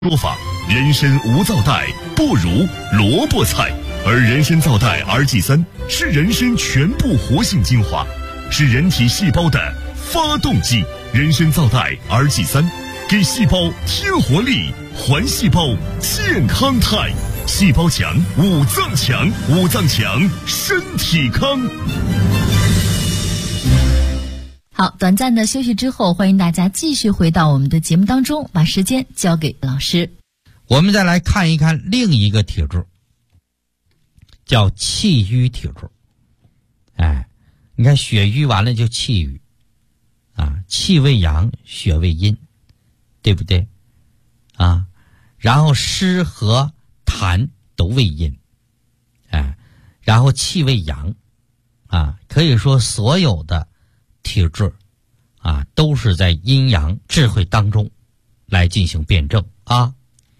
说法，人参无皂带不如萝卜菜，而人参皂带 RG3 是人参全部活性精华，是人体细胞的发动机。人参皂带 RG3 给细胞添活力，还细胞健康态，细胞强，五脏强，五脏强，身体康。 好，短暂的休息之后，欢迎大家继续回到我们的节目当中，把时间交给老师。 我们再来看一看另一个体质，叫气郁体质。你看血瘀完了就气郁啊，气为阳，血为阴，对不对啊？然后湿和痰都为阴，然后气为阳啊，可以说所有的体质啊，都是在阴阳智慧当中来进行辩证啊。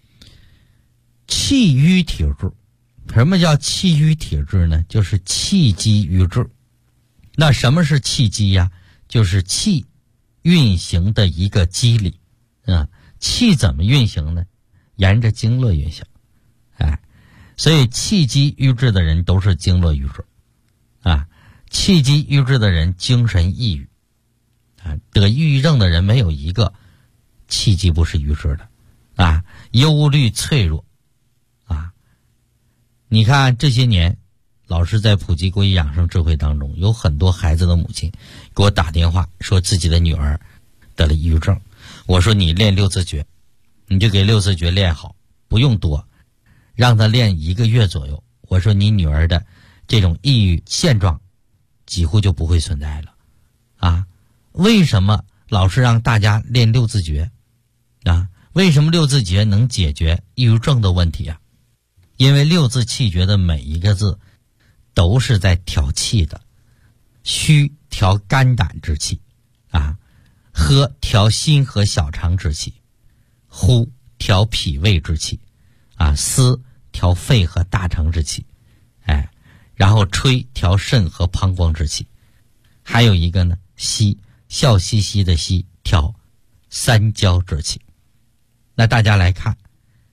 气郁体质，什么叫气郁体质呢？就是气机郁滞。那什么是气机呀？就是气运行的一个机理啊。气怎么运行呢？沿着经络运行，所以气机郁滞的人都是经络郁滞啊。气机郁滞的人精神抑郁啊，得抑郁症的人没有一个气机不是郁滞的啊，忧虑脆弱啊。你看这些年老师在普及国医养生智慧当中，有很多孩子的母亲给我打电话说自己的女儿得了抑郁症。我说你练六字诀，你就给六字诀练好，不用多，让她练1个月左右。我说你女儿的这种抑郁现状几乎就不会存在了啊。为什么老是让大家练六字诀啊？为什么六字诀能解决抑郁症的问题啊？因为六字气诀的每一个字都是在调气的。虚调肝胆之气啊，喝调心和小肠之气，呼调脾胃之气啊，思调肺和大肠之气，然后吹调肾和膀胱之气，还有一个呢，息笑嘻嘻的息调三焦之气。那大家来看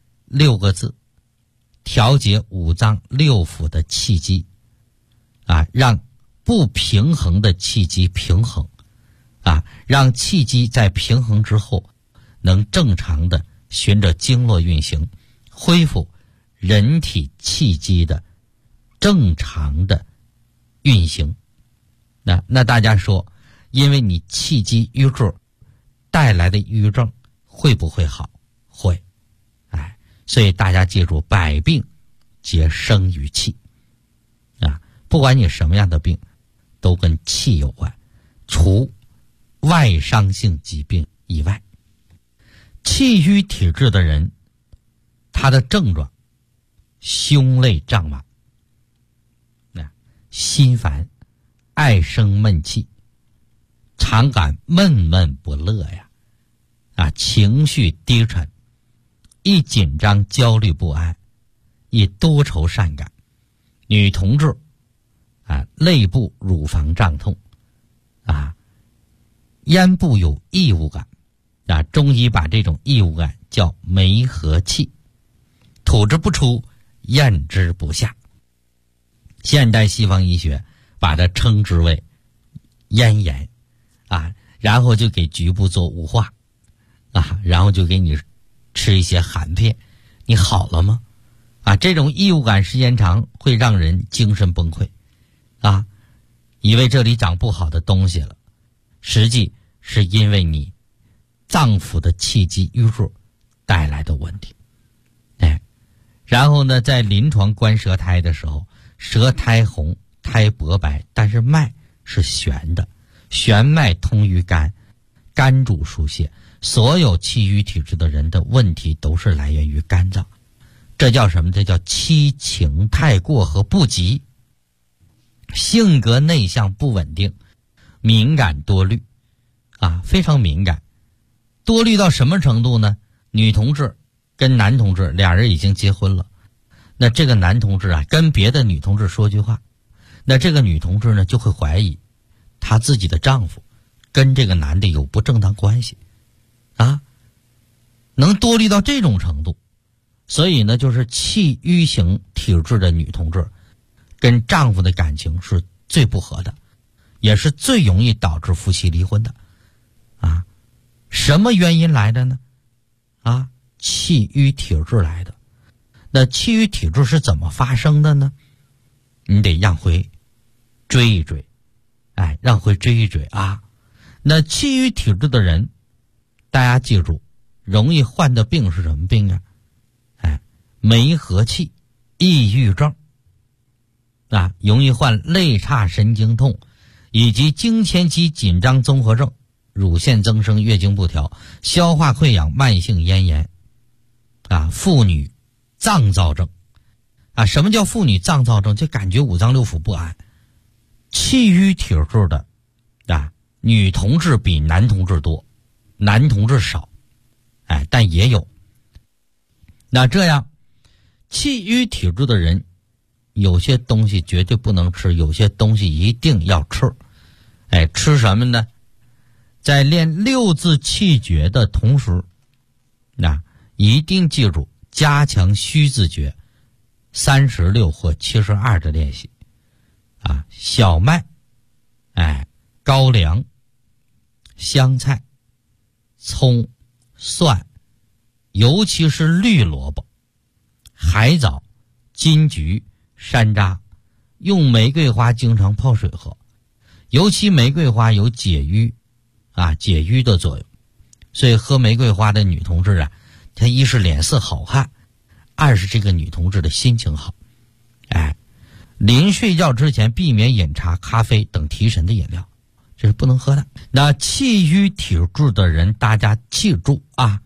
6个字，调节五脏六腑的气机啊，让不平衡的气机平衡啊，让气机在平衡之后能正常的循着经络运行，恢复人体气机的正常的运行。那大家说，因为你气机郁滞带来的抑郁症会不会好？会。所以大家记住，百病皆生于气啊，不管你什么样的病都跟气有关，除外伤性疾病以外。气郁体质的人，他的症状胸肋胀满，心烦，爱生闷气，常感闷闷不乐呀，情绪低沉，易紧张焦虑不安，易多愁善感。女同志肋部乳房胀痛咽部有异物感中医把这种异物感叫梅核气，吐之不出，咽之不下。现代西方医学把它称之为咽炎然后就给局部做雾化然后就给你吃一些含片，你好了吗？这种异物感时间长会让人精神崩溃以为这里长不好的东西了，实际是因为你脏腑的气机郁滞带来的问题。然后呢，在临床观舌苔的时候，舌苔红，苔薄白，但是脉是悬的，悬脉通于肝，肝主疏泄。所有气郁体质的人的问题都是来源于肝脏，这叫什么？这叫七情太过和不及，性格内向不稳定，敏感多虑非常敏感。多虑到什么程度呢？女同志跟男同志俩人已经结婚了，那这个男同志跟别的女同志说句话，那这个女同志呢就会怀疑她自己的丈夫跟这个男的有不正当关系能多虑到这种程度。所以呢，就是气瘀型体质的女同志跟丈夫的感情是最不合的，也是最容易导致夫妻离婚的啊。什么原因来的呢？啊，气瘀体质来的。那气郁体质是怎么发生的呢？你得让回追一追，让回追一追啊。那气郁体质的人，大家记住，容易患的病是什么病啊？梅核气、抑郁症啊，容易患肋叉神经痛，以及经前期紧张综合症、乳腺增生、月经不调、消化溃疡、慢性咽炎啊，妇女脏躁症啊。什么叫妇女脏躁症？就感觉五脏六腑不安。气郁体质的啊，女同志比男同志多，男同志少，但也有。那这样，气郁体质的人，有些东西绝对不能吃，有些东西一定要吃。吃什么呢？在练六字气诀的同时，一定记住加强虚字诀36或72的练习啊。小麦、高粱、香菜、葱、蒜，尤其是绿萝卜、海藻、金桔、山楂，用玫瑰花经常泡水喝，尤其玫瑰花有解郁的作用，所以喝玫瑰花的女同志啊，她一是脸色好看，二是这个女同志的心情好。临睡觉之前避免饮茶、咖啡等提神的饮料，这是不能喝的。那气郁体质的人，大家记住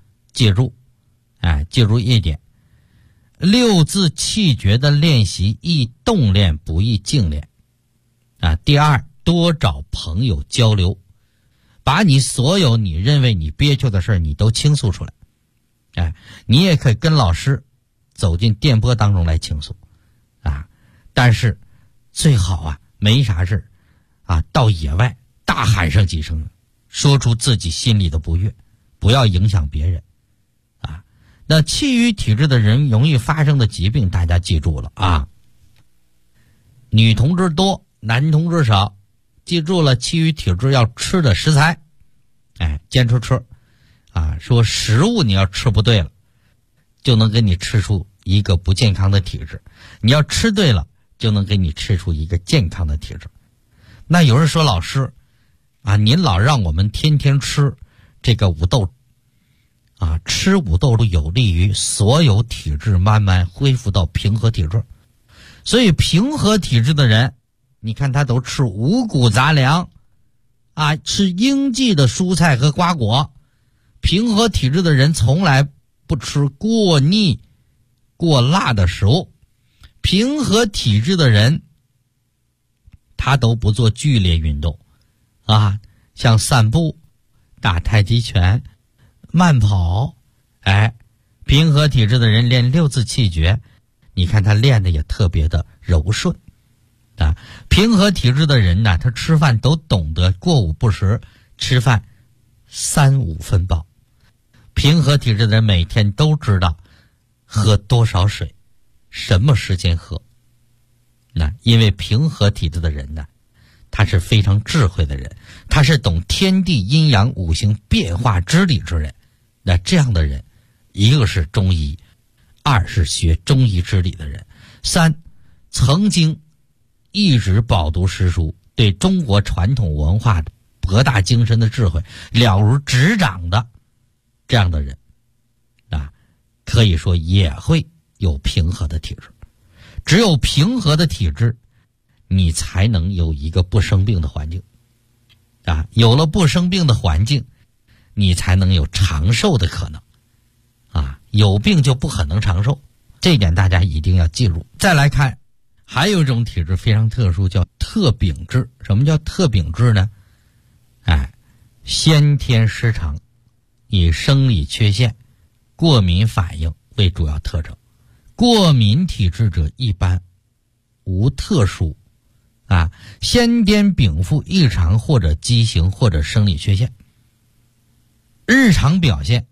一点，六字气诀的练习易动练不易静练啊。第二，多找朋友交流，把你所有你认为你憋屈的事你都倾诉出来。你也可以跟老师走进电波当中来倾诉啊。但是最好没啥事到野外大喊上几声，说出自己心里的不悦，不要影响别人啊。那气郁体质的人容易发生的疾病，大家记住了啊。女同志多，男同志少，记住了，气郁体质要吃的食材，坚持吃啊。说食物你要吃不对了，就能给你吃出一个不健康的体质，你要吃对了，就能给你吃出一个健康的体质。那有人说，老师您老让我们天天吃这个五豆吃五豆有利于所有体质慢慢恢复到平和体质。所以平和体质的人，你看他都吃五谷杂粮吃应季的蔬菜和瓜果。平和体质的人从来不吃过腻过辣的食物。平和体质的人，他都不做剧烈运动像散步、打太极拳、慢跑。平和体质的人练六字气诀，你看他练的也特别的柔顺平和体质的人呢，他吃饭都懂得过午不食，吃饭3-5分饱。平和体质的人每天都知道喝多少水，什么时间喝。因为平和体质的人呢，他是非常智慧的人，他是懂天地阴阳五行变化之理之人。那这样的人，一个是中医，二是学中医之理的人，三曾经一直饱读诗书，对中国传统文化的博大精深的智慧了如指掌的这样的人可以说也会有平和的体质。只有平和的体质，你才能有一个不生病的环境有了不生病的环境，你才能有长寿的可能有病就不可能长寿，这一点大家一定要记住。再来看，还有一种体质非常特殊，叫特禀质。什么叫特禀质呢？先天失常，以生理缺陷、过敏反应为主要特征。过敏体质者一般无特殊先天禀赋异常或者畸形或者生理缺陷。日常表现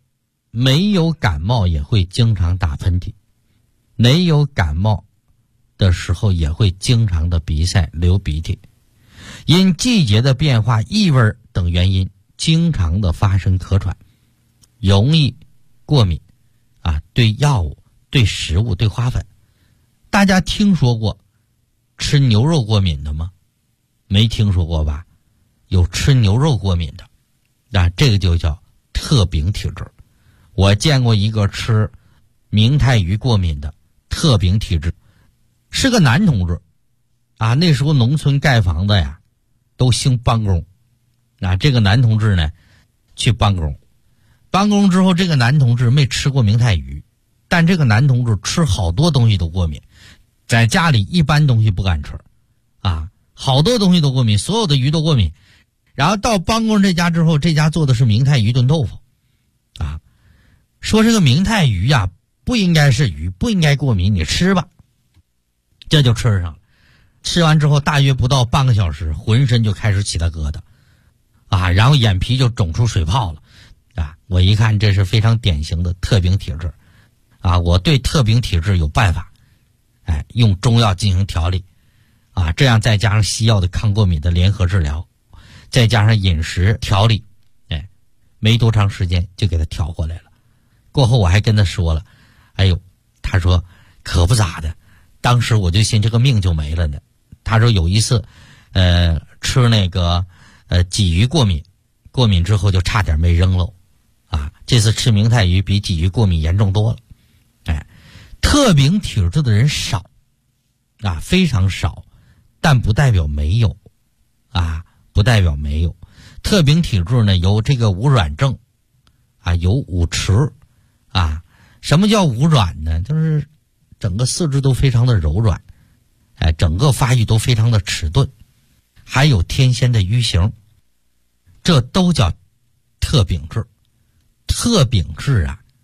没有感冒也会经常打喷嚏，没有感冒的时候也会经常的鼻塞流鼻涕，因季节的变化、异味等原因，经常的发生咳喘，容易过敏对药物、对食物、对花粉。大家听说过吃牛肉过敏的吗？没听说过吧？有吃牛肉过敏的，这个就叫特禀体质。我见过一个吃明太鱼过敏的特禀体质，是个男同志那时候农村盖房子呀都兴帮工这个男同志呢去帮工之后，这个男同志没吃过明太鱼，但这个男同志吃好多东西都过敏，在家里一般东西不敢吃好多东西都过敏，所有的鱼都过敏。然后到帮工这家之后，这家做的是明太鱼炖豆腐说这个明太鱼不应该是鱼，不应该过敏，你吃吧。这就吃上了，吃完之后大约不到半个小时，浑身就开始起了疙瘩然后眼皮就肿出水泡了我一看这是非常典型的特禀体质我对特禀体质有办法用中药进行调理这样再加上西药的抗过敏的联合治疗，再加上饮食调理没多长时间就给他调过来了。过后我还跟他说了，他说可不咋的，当时我就寻这个命就没了呢。他说有一次吃那个鲫鱼过敏之后就差点没扔喽这次吃明太鱼比鲫鱼过敏严重多了。特禀体质的人少非常少，但不代表没有不代表没有。特禀体质呢有这个无软症有五迟什么叫无软呢？就是整个四肢都非常的柔软整个发育都非常的迟钝，还有天仙的瘀形，这都叫特禀质。特禀质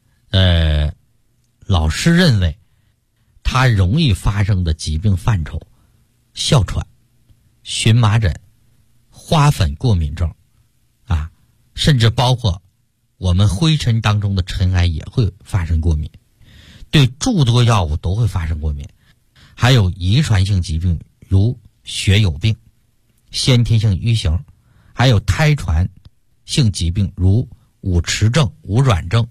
老师认为它容易发生的疾病范畴，哮喘、荨麻疹、花粉过敏症甚至包括我们灰尘当中的尘埃也会发生过敏，对诸多药物都会发生过敏，还有遗传性疾病如血友病、先天性瘀形，还有胎传性疾病如五迟症、无软症。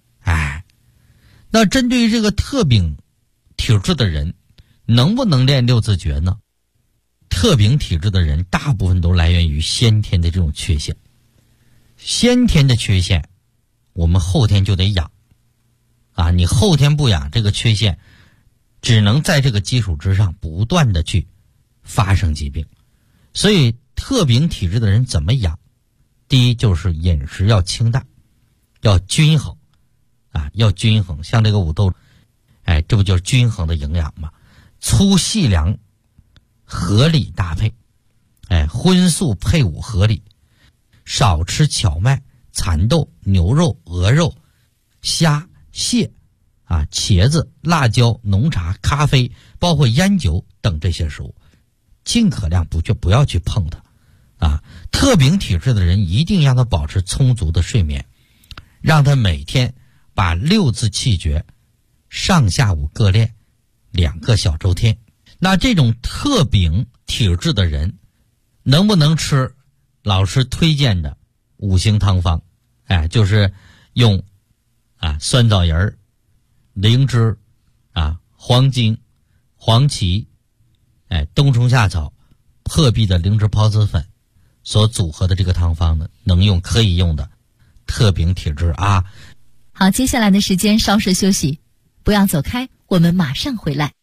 那针对于这个特禀体质的人，能不能练六字诀呢？特禀体质的人大部分都来源于先天的这种缺陷，先天的缺陷我们后天就得养你后天不养，这个缺陷只能在这个基础之上不断的去发生疾病。所以特禀体质的人怎么养？第一就是饮食要清淡，要均衡要均衡。像这个五豆这不就是均衡的营养吗？粗细粮合理搭配荤素配伍合理，少吃荞麦、蚕豆、牛肉、鹅肉、虾、蟹茄子、辣椒、浓茶、咖啡，包括烟酒等这些食物，尽可量不要去碰它特禀体质的人一定让他保持充足的睡眠，让他每天把六字气诀上下午各练2个小周天。那这种特禀体质的人能不能吃老师推荐的5行汤方？就是用酸枣仁、灵芝黄精、黄芪冬虫夏草、破壁的灵芝孢子粉所组合的这个汤方呢，能用可以用的特禀体质好，接下来的时间稍事休息，不要走开，我们马上回来。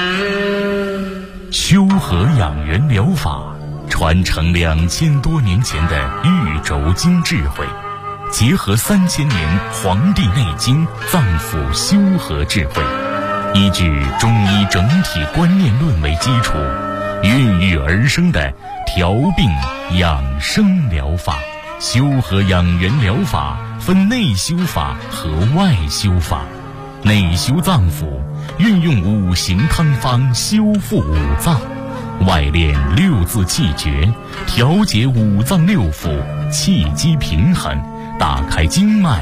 修和养元疗法传承2000多年前的玉轴经智慧，结合3000年《黄帝内经》脏腑修和智慧，依据中医整体观念论为基础，孕育而生的调病养生疗法。修和养元疗法分内修法和外修法。内修脏腑，运用5行汤方修复五脏；外练6字气诀，调节五脏六腑，气机平衡，打开经脉，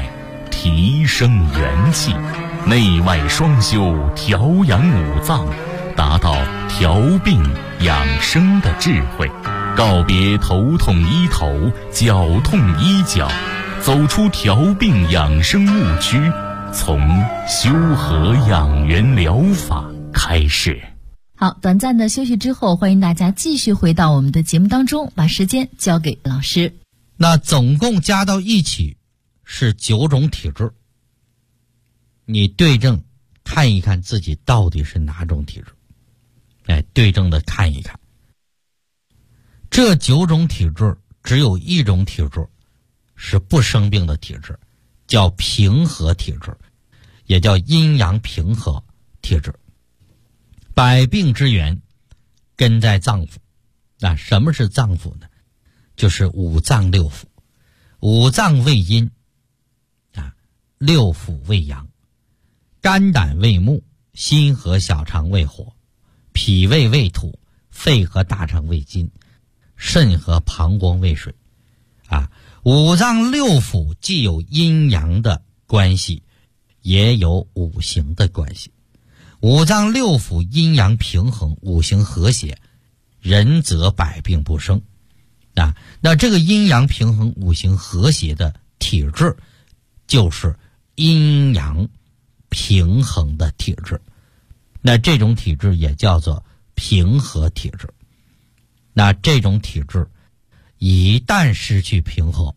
提升元气，内外双修，调养五脏，达到调病养生的智慧，告别头痛医头，脚痛医脚，走出调病养生误区，从修和养元疗法开始。 好，短暂的休息之后，欢迎大家继续回到我们的节目当中，把时间交给老师。 那总共加到一起是9种体质，你对症看一看自己到底是哪种体质，对症的看一看。这9种体质只有一种体质是不生病的体质，叫平和体质，也叫阴阳平和体质。百病之源根在脏腑。那什么是脏腑呢？就是五脏六腑。五脏为阴，六腑为阳。肝胆为木，心和小肠为火，脾胃为土，肺和大肠为金，肾和膀胱为水。五脏六腑既有阴阳的关系，也有五行的关系。五脏六腑阴阳平衡，五行和谐，人则百病不生。那这个阴阳平衡、五行和谐的体质，就是阴阳平衡的体质。那这种体质也叫做平和体质。那这种体质一旦失去平衡，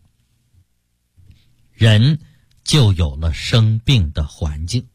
人就有了生病的环境。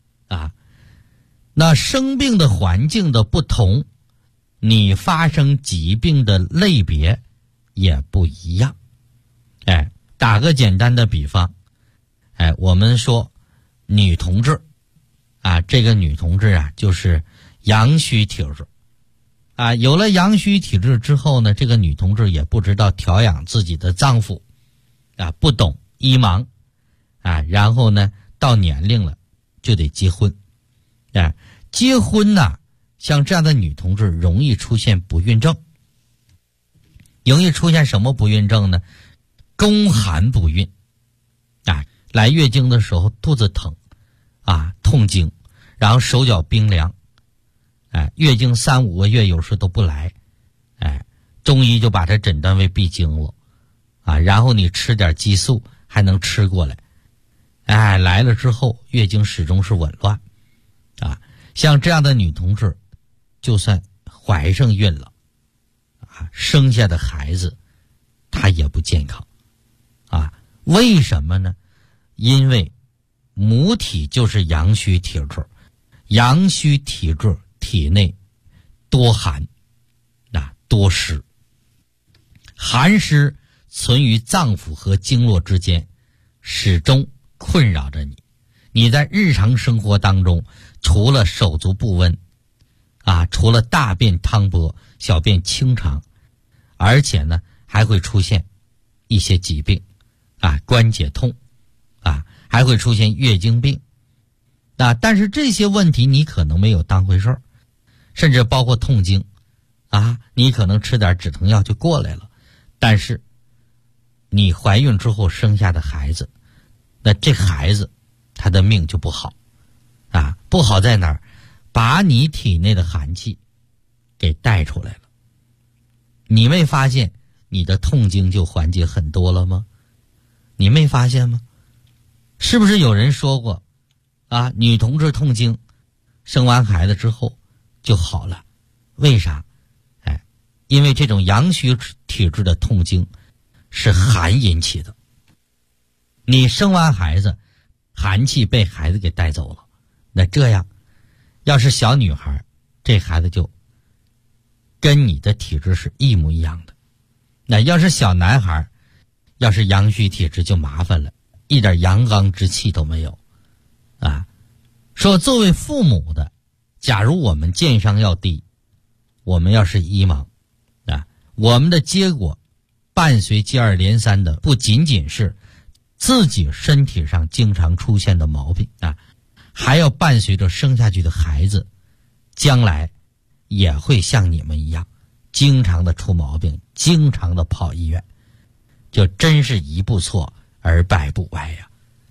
那生病的环境的不同，你发生疾病的类别也不一样。打个简单的比方，我们说女同志这个女同志就是阳虚体质。有了阳虚体质之后呢，这个女同志也不知道调养自己的脏腑，不懂医盲，然后呢到年龄了就得结婚。结婚像这样的女同志容易出现不孕症。容易出现什么不孕症呢？宫寒不孕。来月经的时候肚子疼，痛经，然后手脚冰凉，月经3、5个月有时都不来，中医就把它诊断为闭经了，然后你吃点激素还能吃过来，来了之后月经始终是紊乱。像这样的女同志，就算怀上孕了，生下的孩子她也不健康。为什么呢？因为母体就是阳虚体质，阳虚体质体内多寒，多湿，寒湿存于脏腑和经络之间，始终困扰着你。你在日常生活当中，除了手足不温，除了大便汤薄、小便清长，而且呢还会出现一些疾病，关节痛，还会出现月经病。但是这些问题你可能没有当回事儿，甚至包括痛经，你可能吃点止疼药就过来了。但是你怀孕之后生下的孩子，那这孩子他的命就不好。不好在哪儿？把你体内的寒气给带出来了。你没发现你的痛经就缓解很多了吗？你没发现吗？是不是有人说过女同志痛经生完孩子之后就好了？为啥？因为这种阳虚体质的痛经是寒引起的。你生完孩子，寒气被孩子给带走了，那这样要是小女孩，这孩子就跟你的体质是一模一样的。那要是小男孩，要是阳虚体质就麻烦了，一点阳刚之气都没有。说作为父母的，假如我们见伤要低，我们要是医盲，我们的结果伴随接二连三的不仅仅是自己身体上经常出现的毛病，还要伴随着生下去的孩子将来也会像你们一样经常的出毛病，经常的跑医院，就真是一不错而百不歪呀。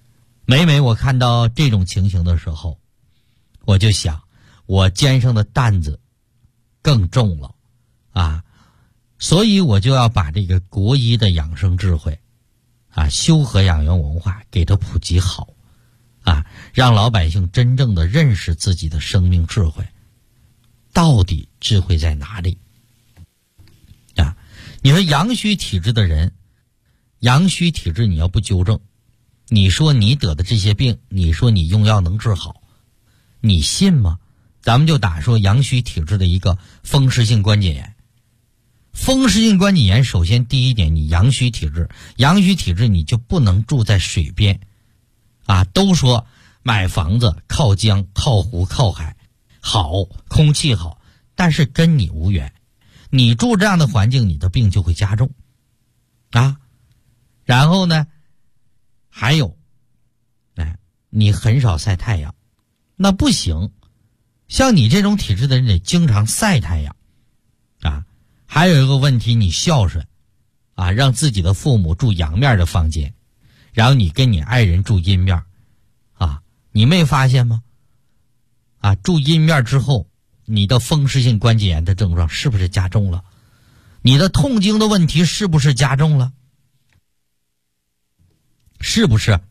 每每我看到这种情形的时候，我就想，我肩上的担子更重了啊，所以我就要把这个国医的养生智慧啊，修和养元文化给它普及好啊，让老百姓真正的认识自己的生命智慧，到底智慧在哪里啊？你说阳虚体质的人，阳虚体质你要不纠正，你说你得的这些病，你说你用药能治好，你信吗？咱们就打说阳虚体质的一个风湿性关节炎。风湿性关节炎，首先第一点，你阳虚体质，阳虚体质你就不能住在水边啊。都说买房子靠江靠湖靠海好，空气好，但是跟你无缘。你住这样的环境，你的病就会加重啊。然后呢，还有你很少晒太阳，那不行，像你这种体质的人得经常晒太阳啊。还有一个问题，你孝顺啊，让自己的父母住阳面的房间，然后你跟你爱人住阴面啊，你没发现吗？啊，住阴面之后，你的风湿性关节炎的症状是不是加重了？你的痛经的问题是不是加重了？是不是？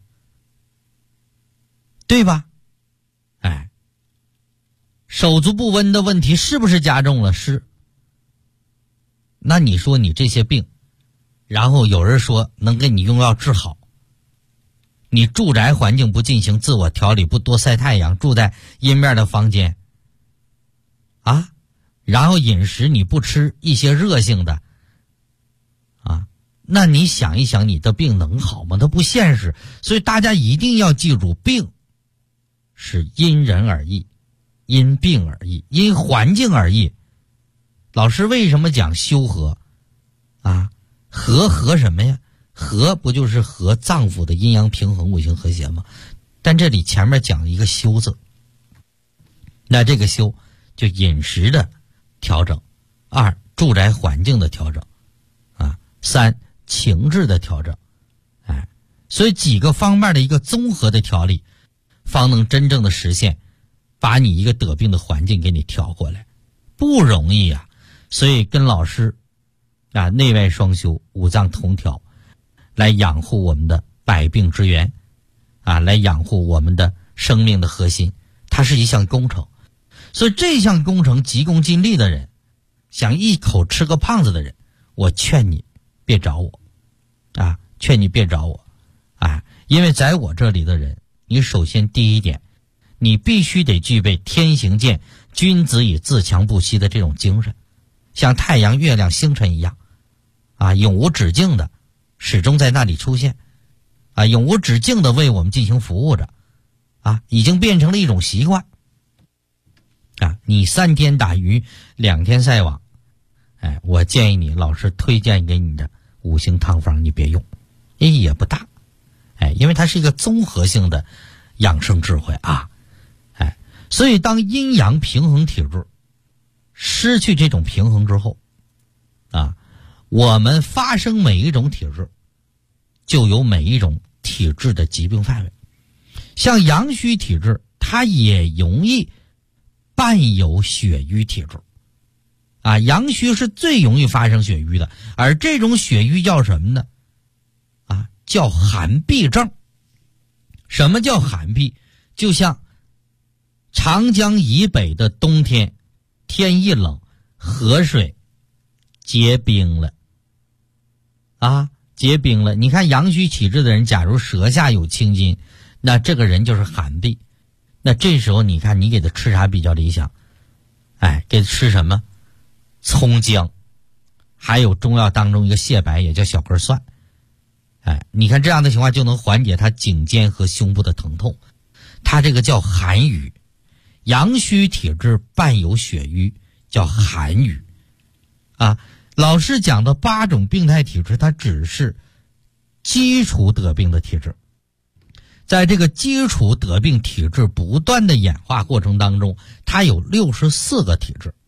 对吧？哎，手足不温的问题是不是加重了？是。那你说你这些病，然后有人说能给你用药治好，你住宅环境不进行自我调理，不多晒太阳，住在阴面的房间啊，然后饮食你不吃一些热性的啊，那你想一想，你的病能好吗？它不现实。所以大家一定要记住，病是因人而异，因病而异，因环境而异。老师为什么讲修和啊？和什么呀？和不就是和脏腑的阴阳平衡、五行和谐吗？但这里前面讲一个修字，那这个修就饮食的调整，二住宅环境的调整啊，三情志的调整，哎，所以几个方面的一个综合的调理，方能真正的实现把你一个得病的环境给你调过来，不容易啊。所以跟老师啊，内外双修，五脏同调，来养护我们的百病之源啊，来养护我们的生命的核心，它是一项工程。所以这项工程急功近利的人，想一口吃个胖子的人，我劝你别找我啊，劝你别找我啊，因为在我这里的人，你首先第一点，你必须得具备天行健，君子以自强不息的这种精神，像太阳、月亮、星辰一样啊，永无止境的始终在那里出现啊，永无止境的为我们进行服务着啊，已经变成了一种习惯啊。你3天打鱼2天晒网，哎，我建议你，老师推荐给你的5行汤方你别用，意义也不大，哎，因为它是一个综合性的养生智慧啊，哎，所以当阴阳平衡体质失去这种平衡之后啊，我们发生每一种体质就有每一种体质的疾病范围。像阳虚体质，它也容易伴有血瘀体质啊，阳虚是最容易发生血瘀的，而这种血瘀叫什么呢？啊，叫寒痹症。什么叫寒痹？就像长江以北的冬天，天一冷，河水结冰了啊，结冰了。你看阳虚体质的人，假如舌下有青筋，那这个人就是寒痹。那这时候你看你给他吃啥比较理想？哎，给他吃什么？葱姜，还有中药当中一个蟹白，也叫小根蒜。哎，你看这样的情况就能缓解他颈肩和胸部的疼痛。他这个叫寒瘀，阳虚体质伴有血瘀，叫寒瘀啊。老师讲的8种病态体质，它只是基础得病的体质。在这个基础得病体质不断的演化过程当中，它有64个体质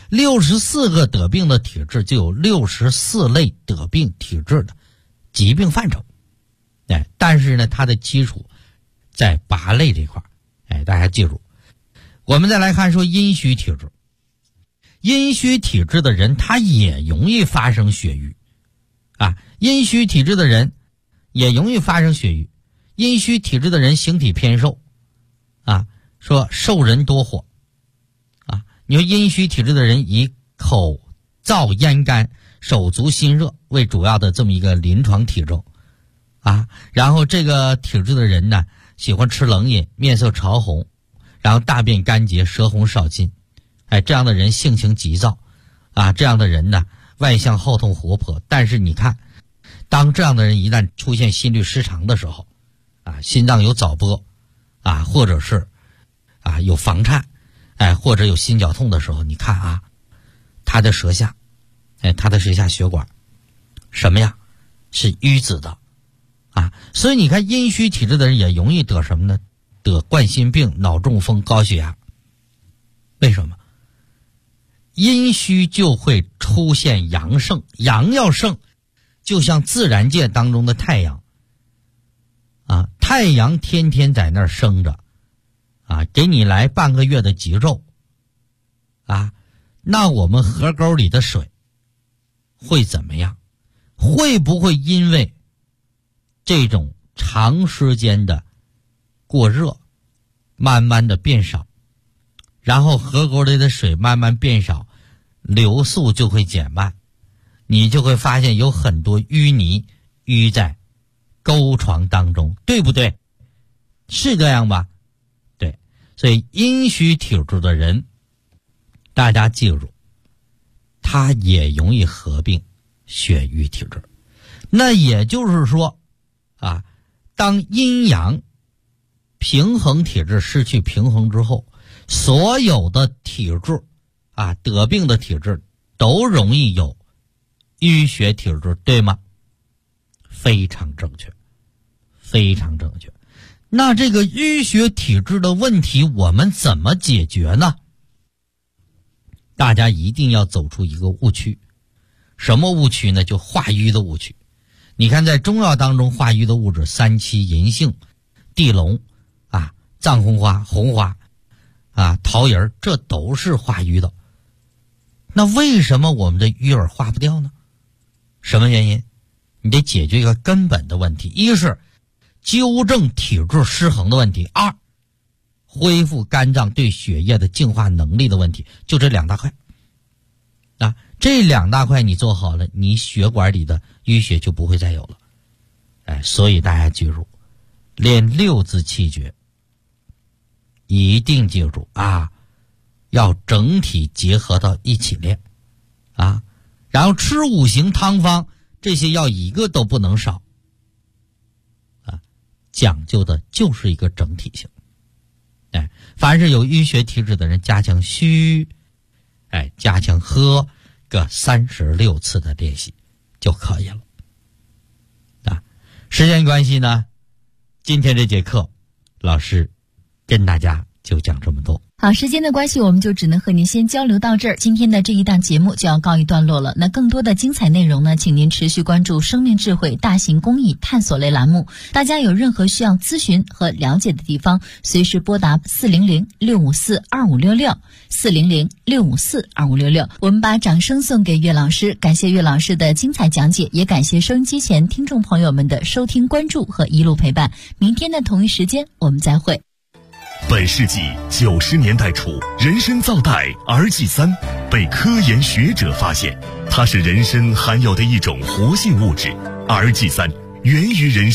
，64个得病的体质就有64类得病体质的疾病范畴。哎，但是呢，它的基础在拔类这块大家记住。我们再来看说阴虚体质，阴虚体质的人他也容易发生血瘀阴虚体质的人也容易发生血瘀。阴虚体质的人形体偏瘦说瘦人多火你说阴虚体质的人以口燥咽干、手足心热为主要的这么一个临床体征然后这个体质的人呢，喜欢吃冷饮，面色潮红，然后大便干结，舌红少津这样的人性情急躁这样的人呢，外向好动活泼。但是你看，当这样的人一旦出现心律失常的时候心脏有早搏或者是有房颤或者有心绞痛的时候，你看他的舌下血管什么呀？是淤紫的所以你看阴虚体质的人也容易得什么呢？得冠心病、脑中风、高血压。为什么？阴虚就会出现阳盛，阳要盛就像自然界当中的太阳太阳天天在那儿生着给你来半个月的极昼那我们河沟里的水会怎么样？会不会因为这种长时间的过热慢慢的变少，然后河沟里的水慢慢变少，流速就会减慢，你就会发现有很多淤泥淤在沟床当中，对不对？是这样吧？对。所以阴虚体质的人，大家记住，他也容易合并血瘀体质。那也就是说当阴阳平衡体质失去平衡之后，所有的体质得病的体质都容易有淤血体质，对吗？非常正确，非常正确。那这个淤血体质的问题我们怎么解决呢？大家一定要走出一个误区。什么误区呢？就化瘀的误区。你看在中药当中化瘀的物质，三七、银杏、地龙藏红花、红花桃仁，这都是化瘀的。那为什么我们的瘀儿化不掉呢？什么原因？你得解决一个根本的问题，一是纠正体质失衡的问题，二恢复肝脏对血液的净化能力的问题，就这两大块这两大块你做好了，你血管里的淤血就不会再有了所以大家记住，练六字气诀一定记住要整体结合到一起练然后吃五行汤方，这些药一个都不能少讲究的就是一个整体性凡是有淤血体质的人，加强虚加强喝个36次的练习就可以了时间关系呢，今天这节课老师跟大家就讲这么多。 好，时间的关系，我们就只能和您先交流到这儿。今天的这一档节目就要告一段落了。那更多的精彩内容呢，请您持续关注生命智慧大型公益探索类栏目。大家有任何需要咨询和了解的地方，随时拨打400-654-2566 400-654-2566。我们把掌声送给岳老师，感谢岳老师的精彩讲解，也感谢收音机前听众朋友们的收听关注和一路陪伴。明天的同一时间我们再会。 本世纪90年代初，人参皂苷儿祭3被科研学者发现，它是人参含有的一种活性物质。儿祭3源于人参